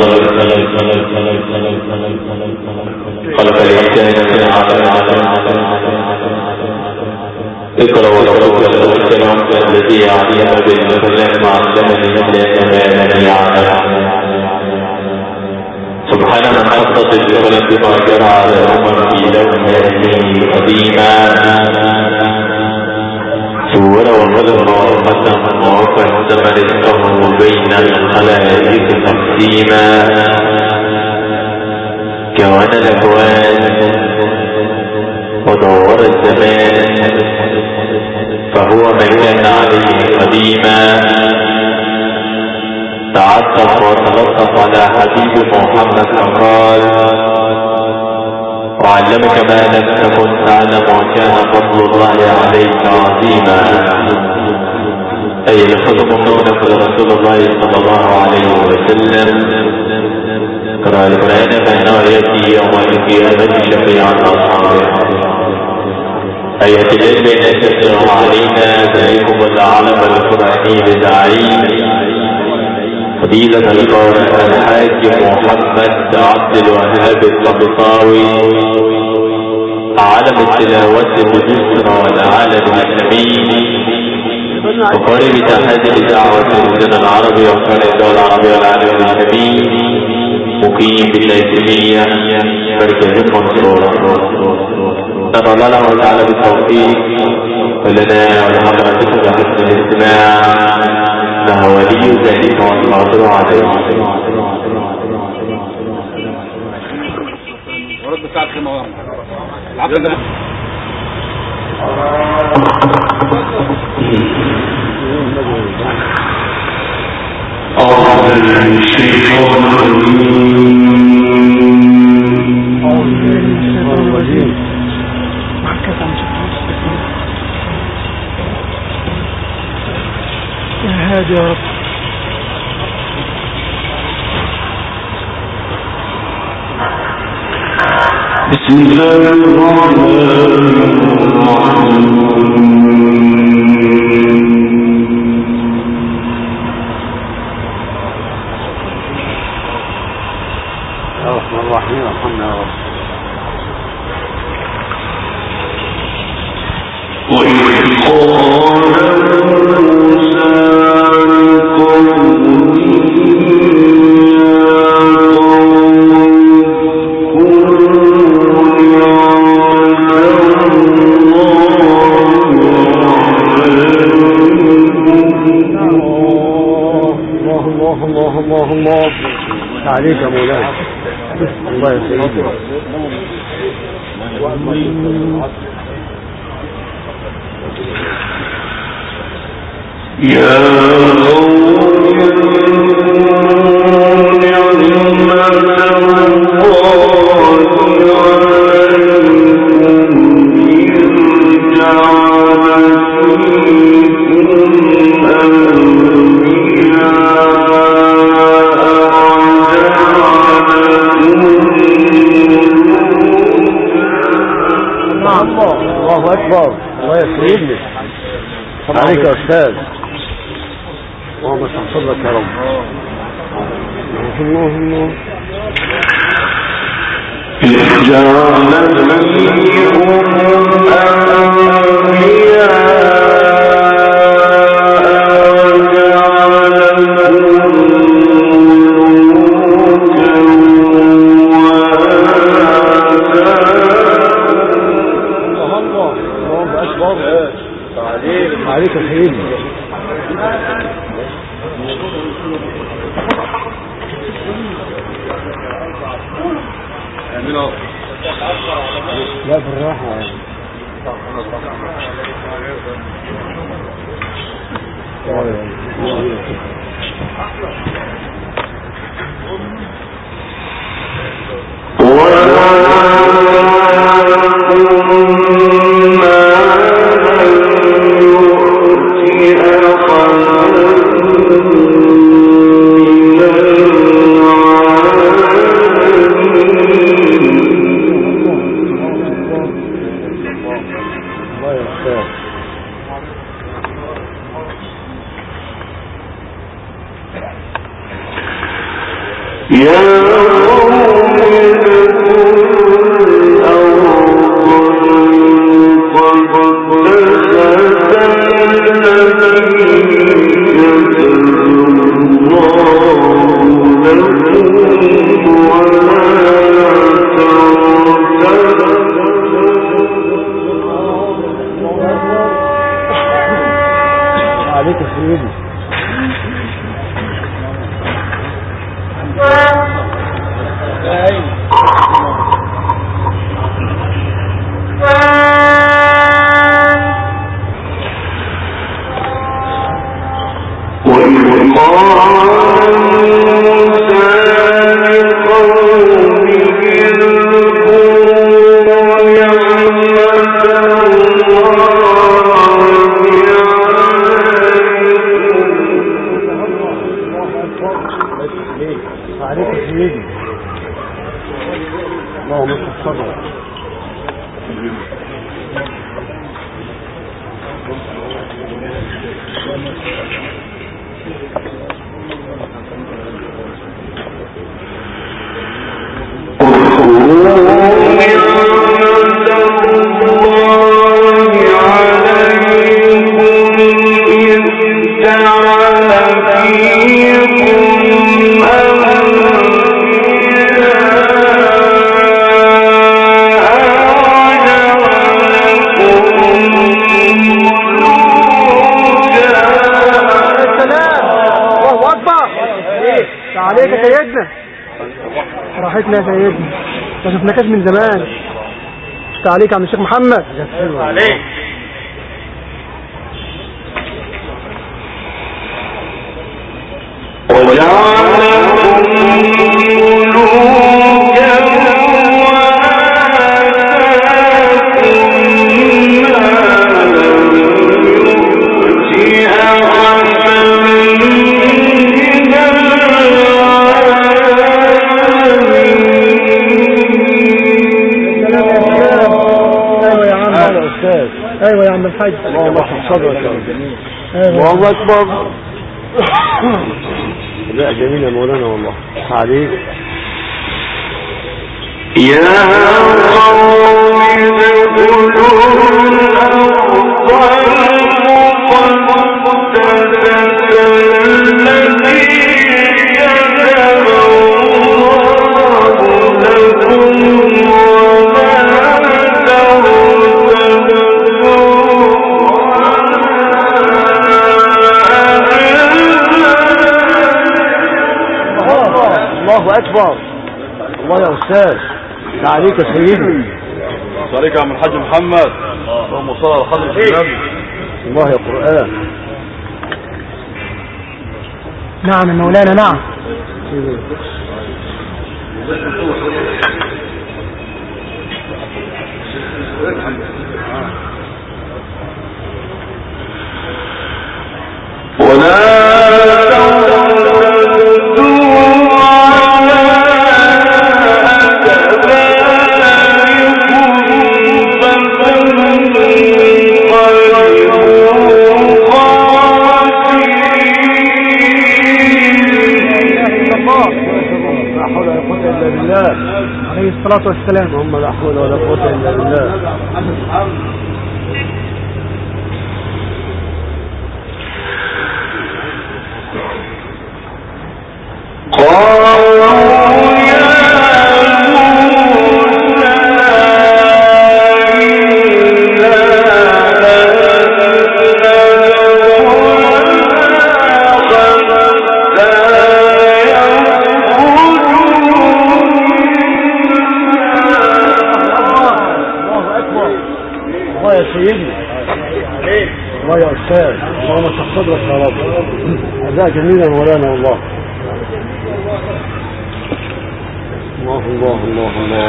خلق الإنسان من علم. اقرأ وربك الأكرم الذي علم بالقلم علم الإنسان ما لم يعلم. سبحان من خطط القلم بما جرى على الأمم في لوحه قديما. صور وقدم وقدم وقسم رزقه بين الخلائق تقسيما. كون الأكوان ودور الزمان فهو من كان عليه قديما. تعطف وتلطف على حبيب محمد فقال وعلمك ما لم تكن تعلم وكان فضل الله عليك عظيما. أي لقد ممنونك لرسول الله صلى الله عليه وسلم. قرأ القرآن فإنه يأتي يوم القيامة شفيعا أصحابه. آية العلم أن تسرع علينا ذلكم العالم القرآني بداعي فضيلة القارئ الحاج محمد عبد الوهاب الطبطاوي عالم التلاوة بمصر والعالم الإسلامي وقارئ بتحدي لدعوة الوطن العربي وقارئ الدول العربية والعالم الإسلامي مقيم بالليثمية مركز المنصورة. نرى الله تعالى بالتوفيق ولنا ولحضراتكم بحسن الاستماع انه ولي ذلك والقادر عليه. ورد ساعة خمار العقد أعوذ بالله من الشيطان الرجيم. يا هادي يا رب. بسم الله الرحمن الرحيم. ارحمنا يا رب. وإذ قال موسى الله عليك يا مولاي. الله يسلمك. يا الله أكبر. الله يسلمك. عليك يا أستاذ. اللهم استغفر لك يا رب. اللهم عليك سيدي. لا بالراحة عليك يا سيدي. عليك يا سيدي. اللهم صل عليك يا سيدنا. راحتنا يا سيدنا، ما شفناكش من زمان. مش عليك يا عم الشيخ محمد. عليك. ايوه يا عم الحاج. اللهم احفظ صدرك يا رب. الله اكبر. لا جميل يا مولانا والله عليك. يا قوم ادخلوا الارض المقدسة التي كتب الله لكم الله أكبر. الله يا أستاذ. عليك يا سيدي. عليك يا عم الحاج محمد. اللهم صل على حضرة النبي. الله يا قرآن. نعم يا مولانا. نعم. عليه الصلاة والسلام. اللهم لا حول ولا قوة إلا بالله. الله يا أستاذ. اللهم اشرح صدرك يا رب. أداء جميلا مولانا والله. الله الله الله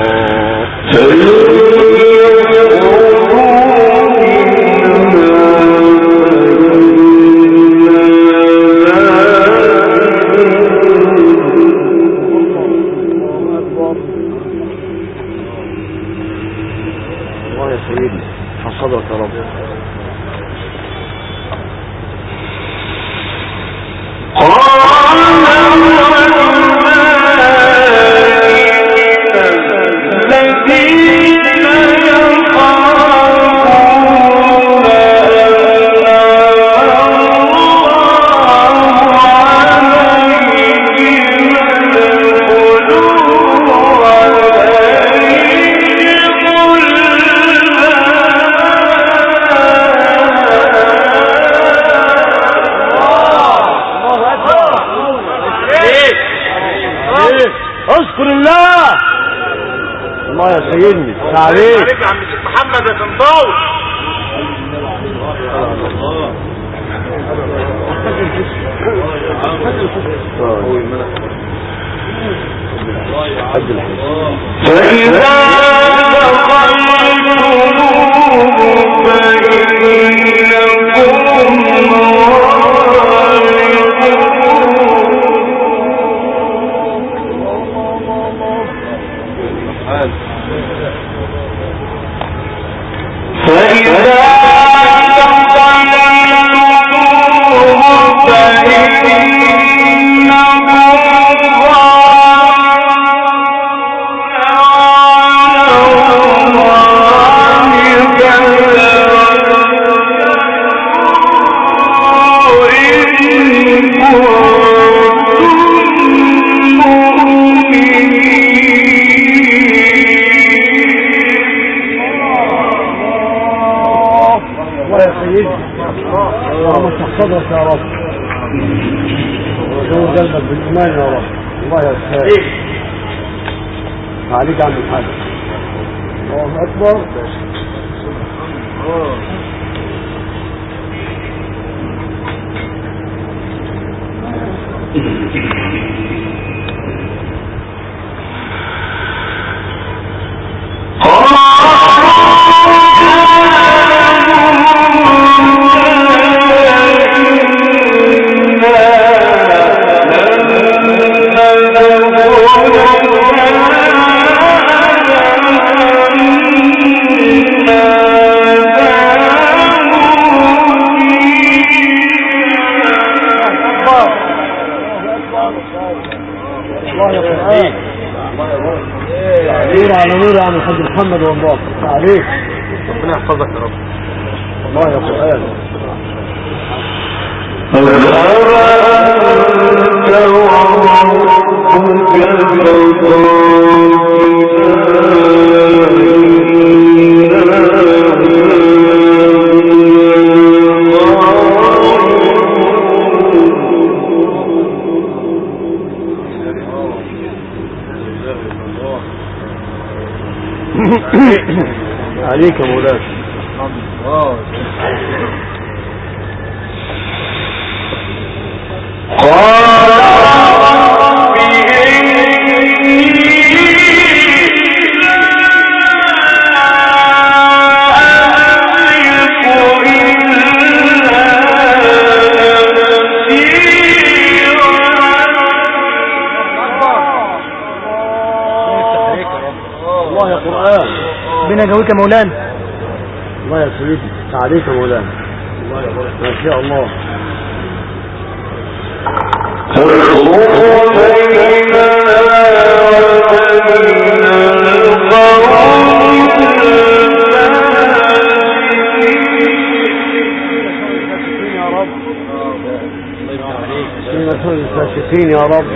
الله يا سيدي. اشرح صدرك يا رب. قال الله يا سيدني عليك عليك يا عم الشيخ محمد يا طنطاوي. فإذا صدرك يا رب وجو قلبك بالإيمان يا رب. الله يسهل عليك عم الحاج. الله أكبر. نور عن الحاج محمد والله عليك. ربنا يحفظك يا رب. الله يا قرآن. عليك يا مولانا. الله يا قرآن. ربنا يجاوبك يا مولانا. الله يا سيدي عليك يا مولانا. الله يا مولانا ما شاء الله. الفاسقين يا رب.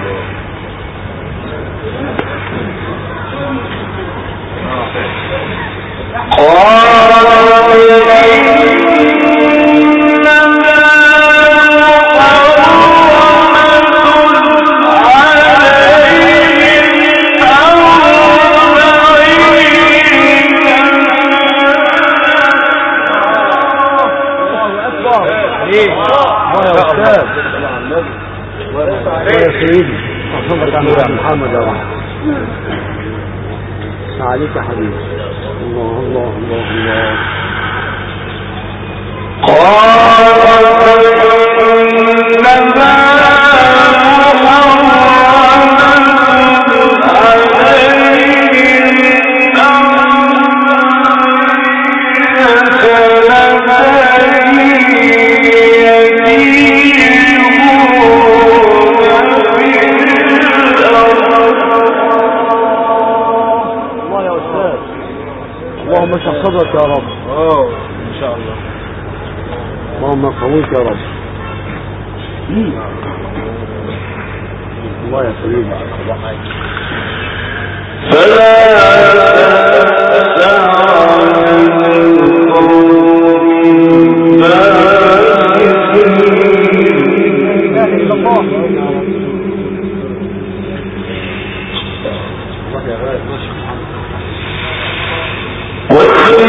محمد يا رب. عليك يا حبيبي. الله الله الله الله. اللهم اشرح صدرك يا رب. ان شاء الله. اللهم قويك يا رب. الله يا سيدي. فلا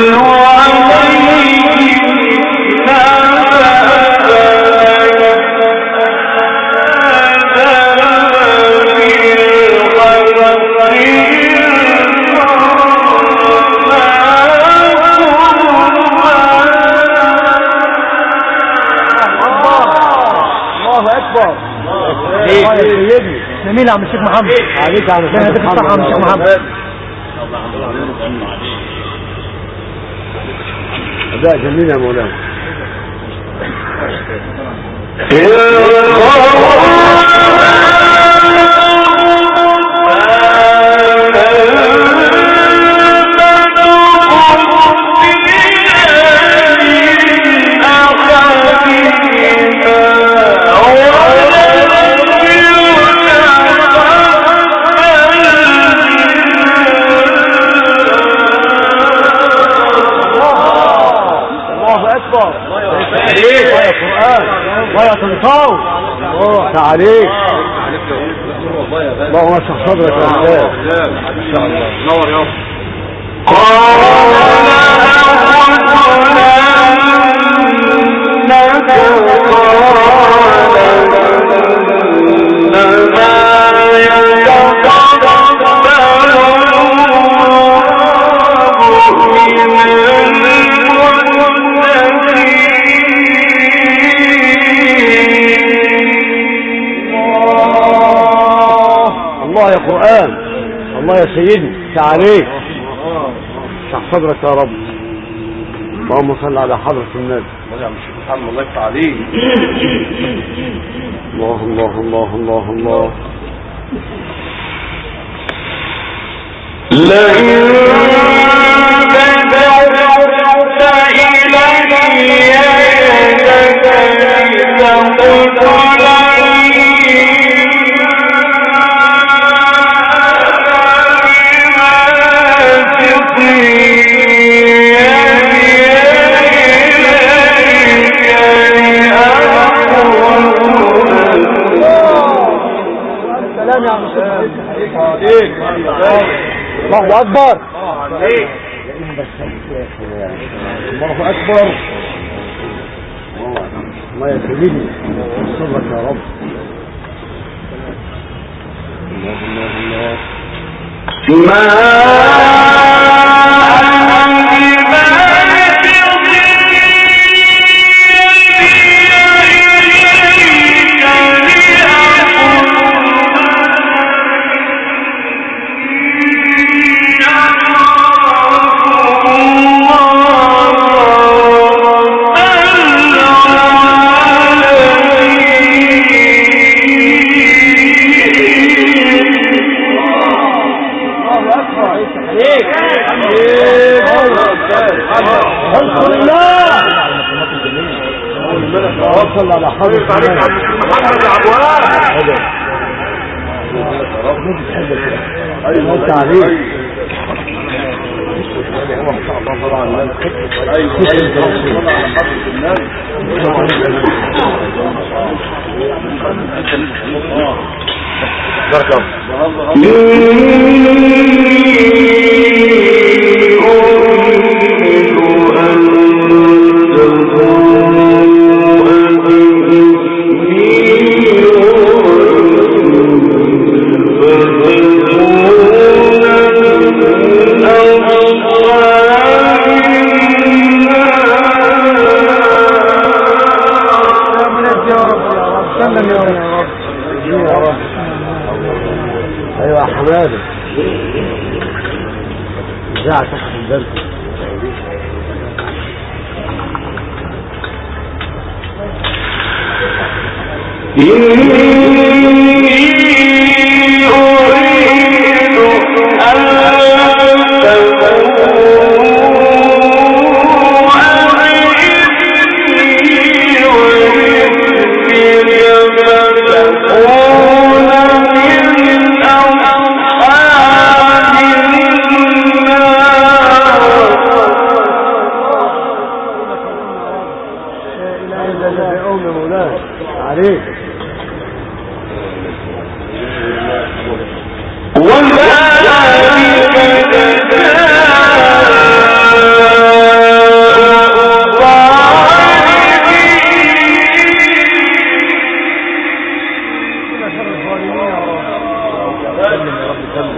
جميل يا عم الشيخ محمد. عليك يا عم الشيخ محمد. اداء جميل يا مولانا. الله تنطاو عليك. اللهم اشرح صدرك يا استاذ. نور يا الله يا قرآن. الله يا سيدي تعاليك. اشرح صدرك يا رب. اللهم صل على حضرة النبي. يا عم الشيخ محمد الله يفتح عليك. الله الله الله الله الله. الله أكبر. الله أكبر. الله يا سيدي صدرك يا رب. الله صلى على حضرة محمد عبوان. ايوه انت عليك. ايوه يا حماده ازاي تحت الدرس. وذلك جزاء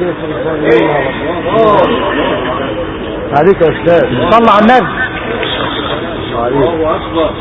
عليك يا استاذ. صلى على النبي. الله اكبر.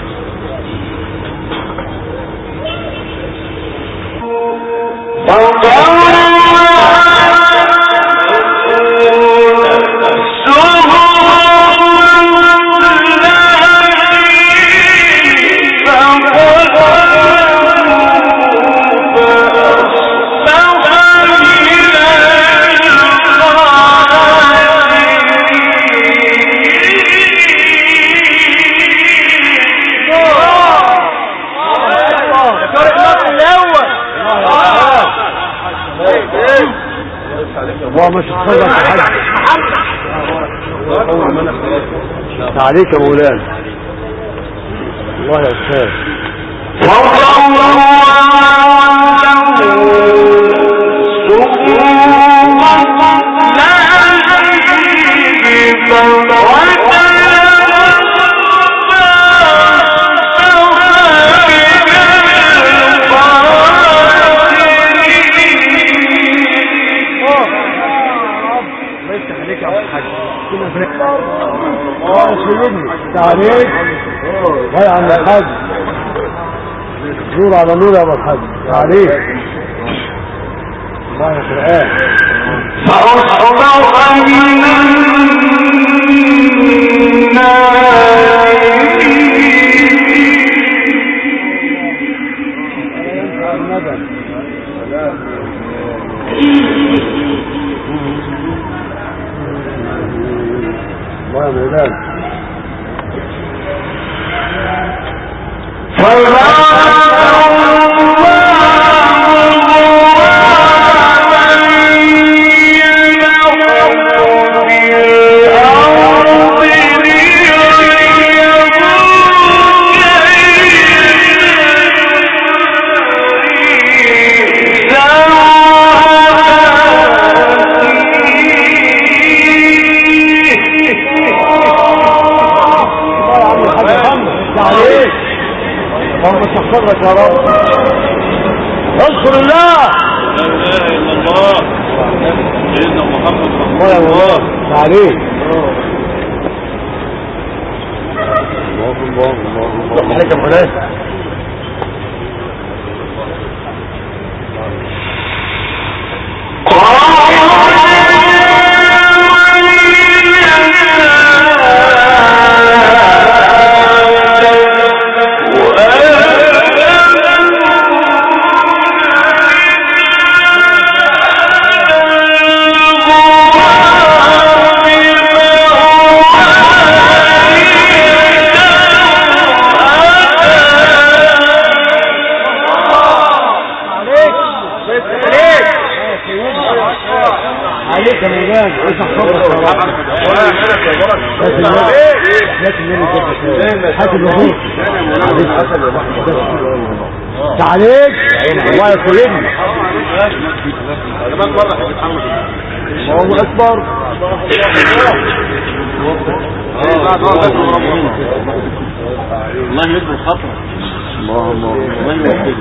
الله مش تصدق حاجة عليك يا مولانا. الله يا استاذ. عليك يا عم الحاج. نور على نور يا ابو الحاج. عليك الله يا قرآن. اللهم استغفرك يا رب. اذكر الله. لا اله الا الله سيدنا محمد رسول الله عليك. الله عليك يا مولانا. عليك يا مولانا. ايش احفظك يا رب. عليك الله يسلمك. الله اكبر. الله يجبر خطرك. الله يوفقك.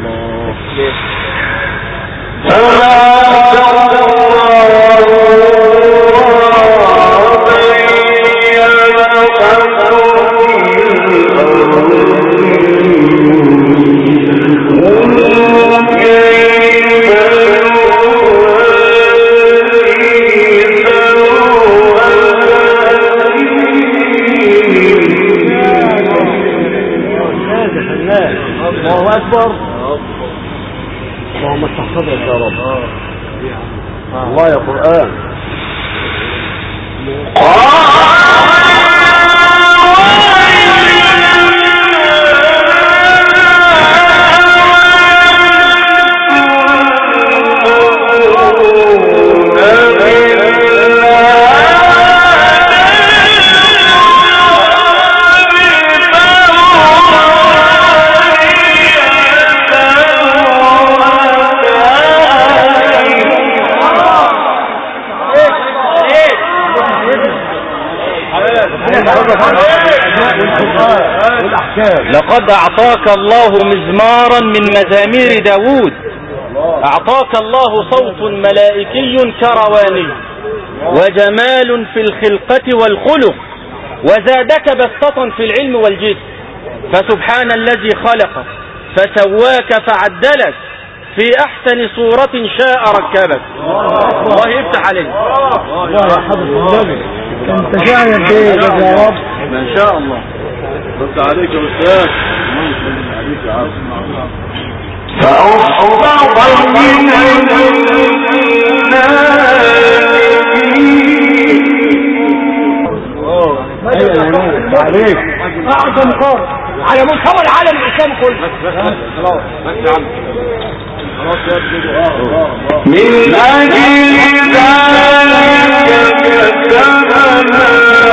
الله أكبر. اللهم استحفظك يا رب. الله يا قرآن. لقد أعطاك الله مزمارا من مزامير داود أعطاك الله صوت ملائكي كرواني وجمال في الخلقة والخلق، وزادك بسطة في العلم والجسم، فسبحان الذي خلقك فسواك فعدلك في أحسن صورة شاء ركبك. الله يفتح عليك. يا حضرة النبي انت شايف ايه يا رب؟ ما شاء الله. رد عليك يا أستاذ. عليك يا عم. فأصبح من عليك اعظم قول على مستوى العالم الاسلامي كله. خلاص بس يا عم. خلاص يا ابني. من أجل ذلك كتبنا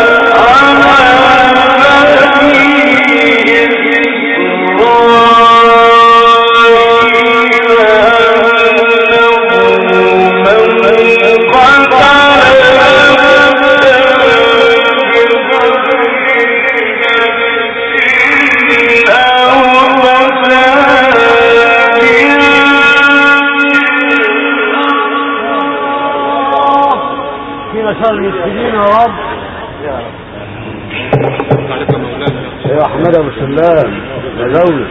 المسلمين يا رب. يا احمد ابو سلام يا دولة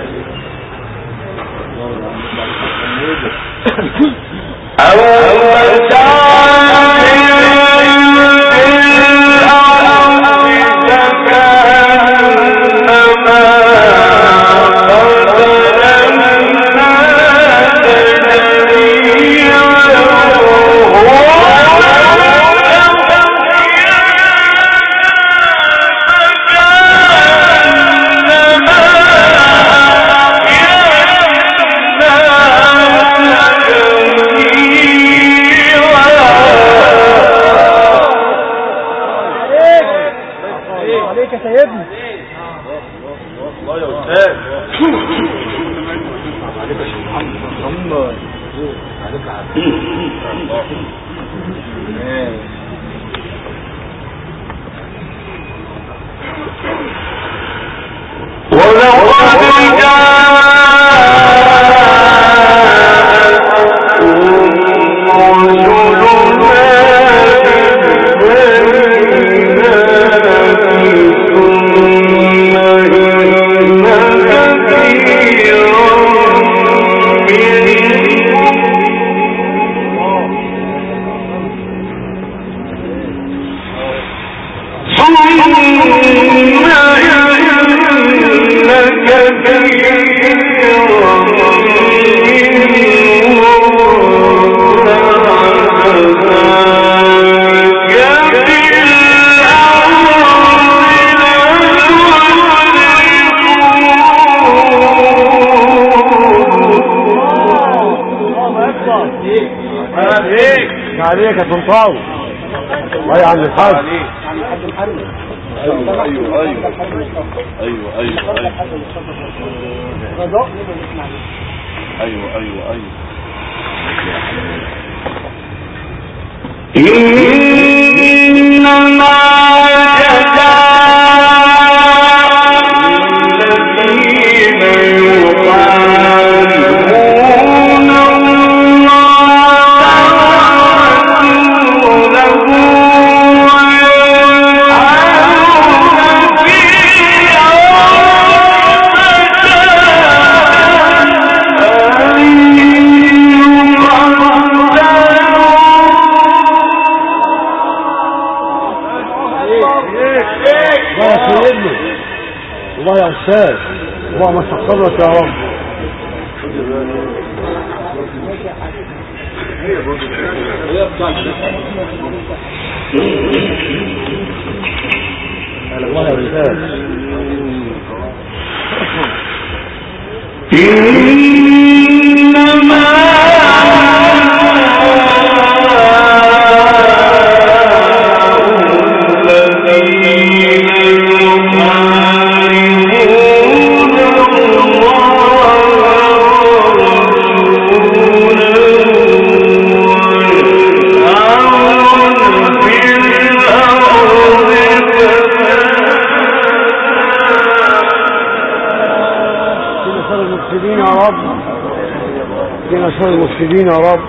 عليك يا طنطاوي. الله يا عم الحاج. ايوه ايوه ايوه ايوه ايوه ايوه ايوه ايوه إنما الذين يحاربون الله يا أستاذ. اللهم استغفرك يا رب. الله يا أستاذ. إنما فينا شر المفسدين يا رب.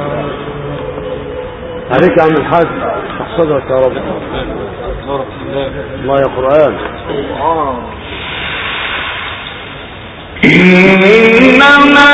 عليك يا عم الحاج، افتح صدرك يا رب. الله يا قرآن. إنما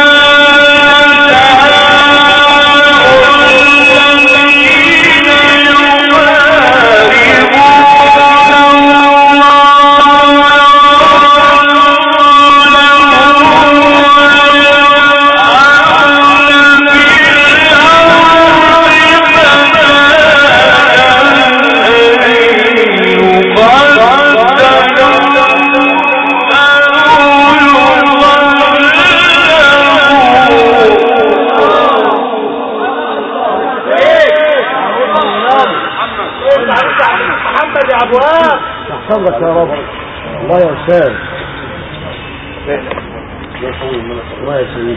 صدرك يا رب. الله يا أستاذ. الله يا سيدي.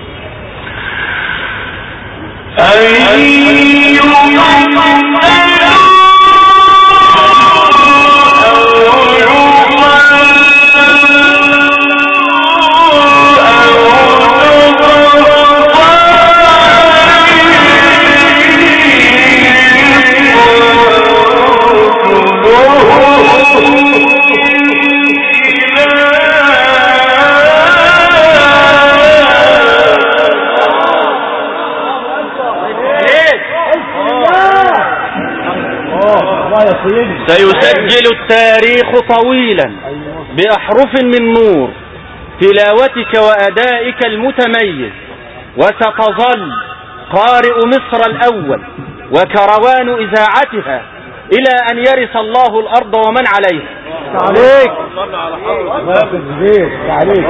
سيسجل التاريخ طويلا بأحرف من نور تلاوتك وأدائك المتميز، وستظل قارئ مصر الأول وكروان إذاعتها إلى أن يرث الله الأرض ومن عليها. عليك الله يبارك عليك.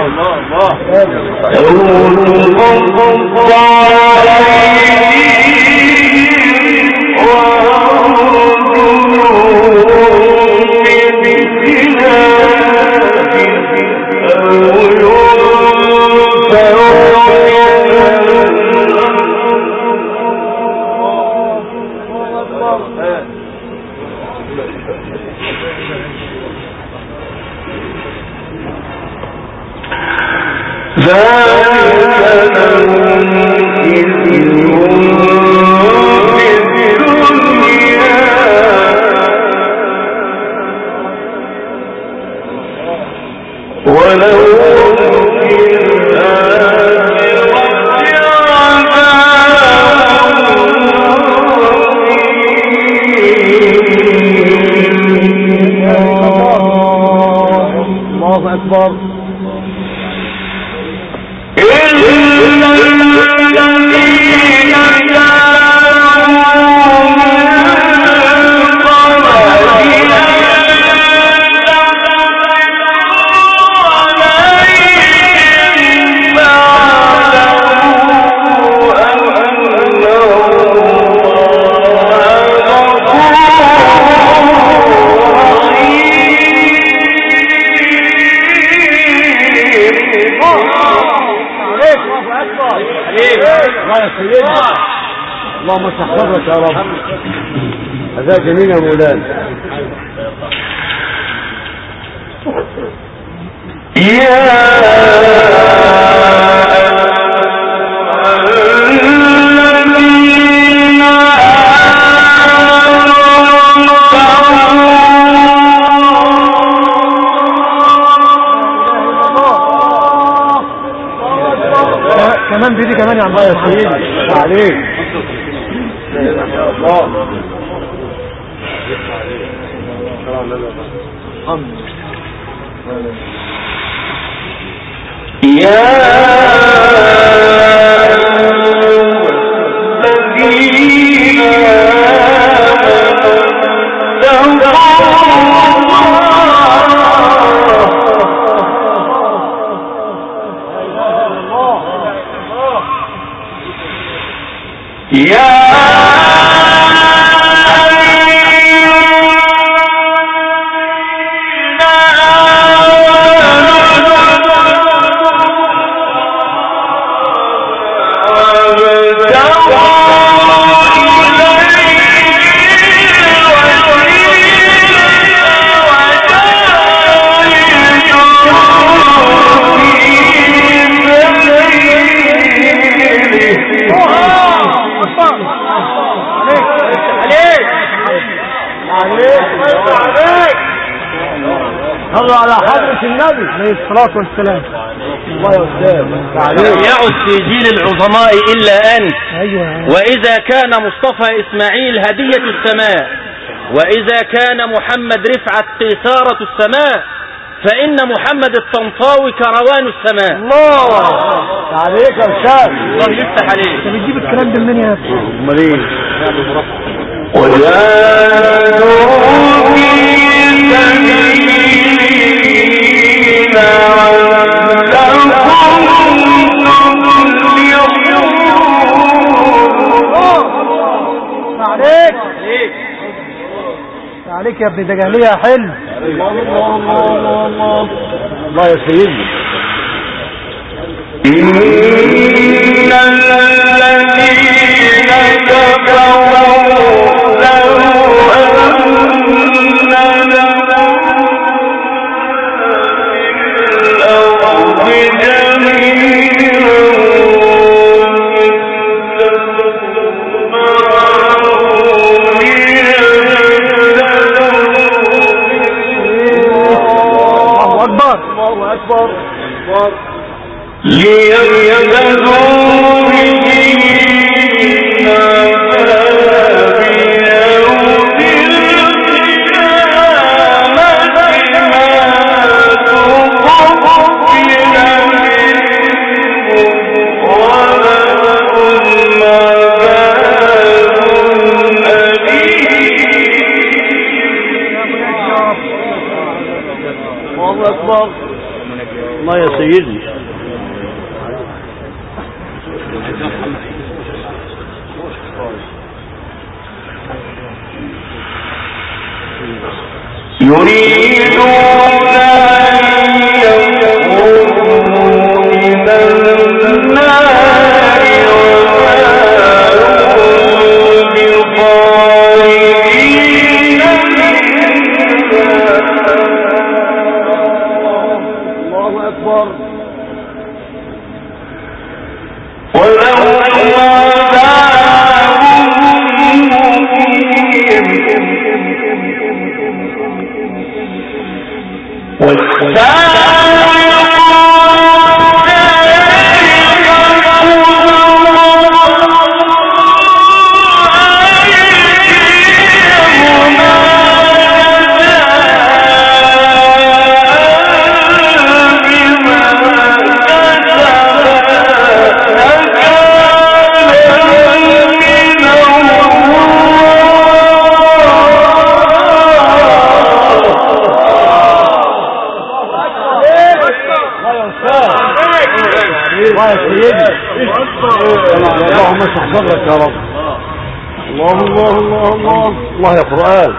الله أكبر. اللهم استحفظك يا رب. هذا جميل يا مولانا. كمان بيدي كمان يا عم يا سيدي عليك. على حضرة النبي عليه الصلاة والسلام. الله يا أستاذ لم يعد في جيل العظماء إلا أنت. أيوة. وإذا كان مصطفى إسماعيل هدية السماء، وإذا كان محمد رفعت قيثارة السماء، فإن محمد الطنطاوي كروان السماء. الله عليك يا أستاذ. الله يفتح عليك. انت بتجيب الكلام ده منين يا أخي؟ أمال إيه؟ عليك يا ابن دجالية يا حلو. الله يا سيدي. إن الذين كفروا لو أن لهم في الأرض ليفتدوا به من عذاب يوم القيامة ما تقبل منهم ولهم عذاب أليم. الله أكبر. الله يا سيدي. يريدون أن يخرجوا من النار وما هم بخارجين منها. الله أكبر. ولهم عذاب مقيم. الله يا سيدي. اللهم اشرح صدرك يا رب. الله الله الله الله. الله يا قرآن.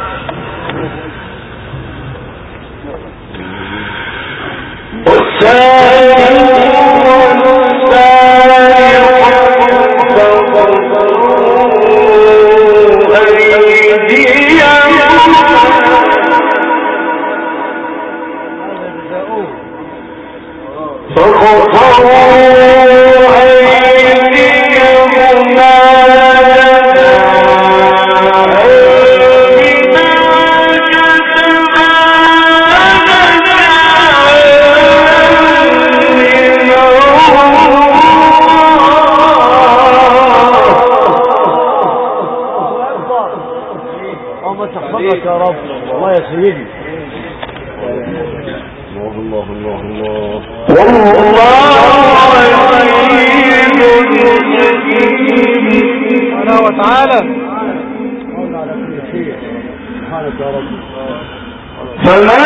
يا رب. الله يا سيدي. الله الله الله الله. والله وتعالى سبحانك يا رب. فمن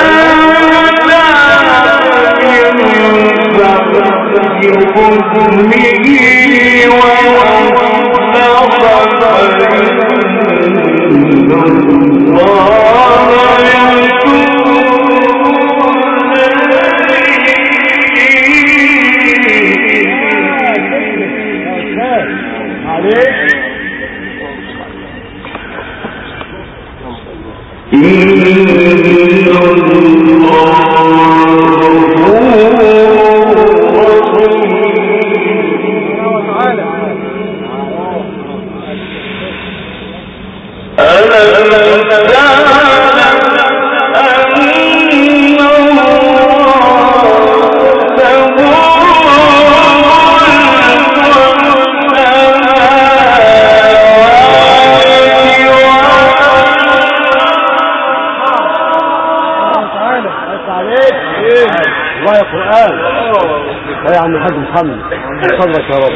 ألم تعلم أنه عم الحاج محمد صدرك يا رب.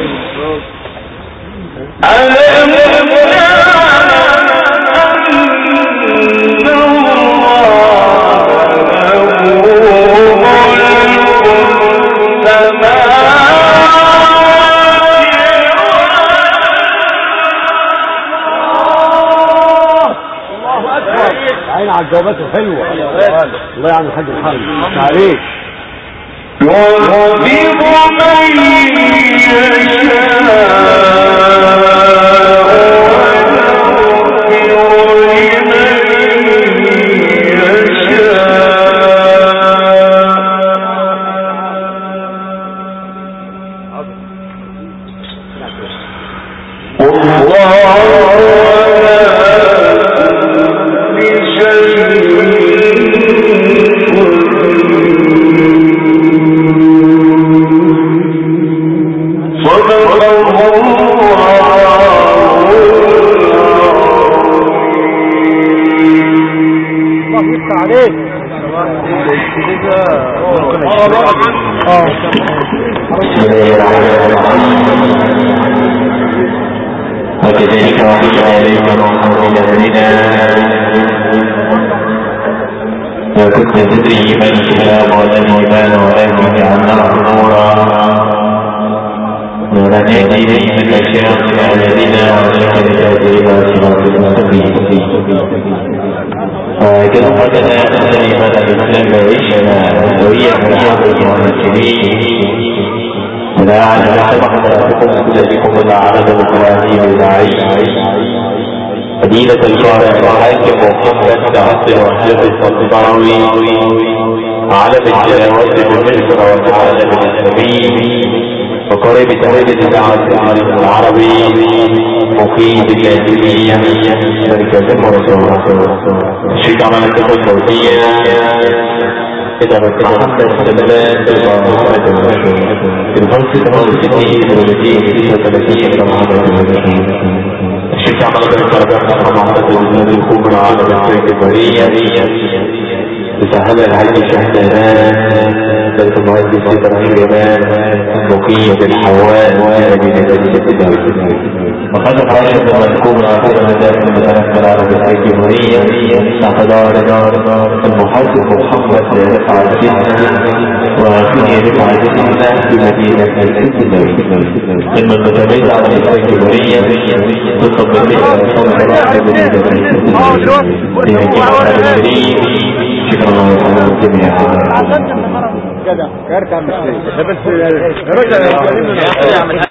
عين على الجوابات الحلوة. الله يعمل الحاج محمد عليك. يعذب من يشاء وكذلك وحينا إليك روحا من أمرنا ما كنت تدري ما الكتاب ولا الإيمان ولكن جعلناه نورا نهدي به من نشاء من عبادنا ونهدي إلى صراط مستقيم. وهكذا قدنا أن الإيمان الإسلام عيشنا سويا بالحق والمسلمين ولا على سبق ذلكم العرب الإبراهيم العيش مدينة الشارع الحاكم وقفة تعطل وحدث الطبراوي عالم التلاوات بمصر والعالم الإسلامي وقريب تهيئ الدعوة العالم العربي مقيم الجاهلية مركز الرسول الشيخ عمل الدخول الصوتية إدارة محمد سلمان الفرصة 68 والتي 36 محمد الشيخ عمل الدخول محمد الكبرى على السيد البرية بسهل الحج شهدان بلد المهندس إبراهيم إمام المقيم بالحوال مدينة الجديدة وقد رأيت الكبرى في المدارس المتنقل على السيد البرية تحت دار المحاسب محمد رفع الجنة وفيه رفع الجنة في مدينة الجديدة ثم المتميز على السيد البرية تصب بها صنع مدينة الجديدة. شكرا الله جميعا.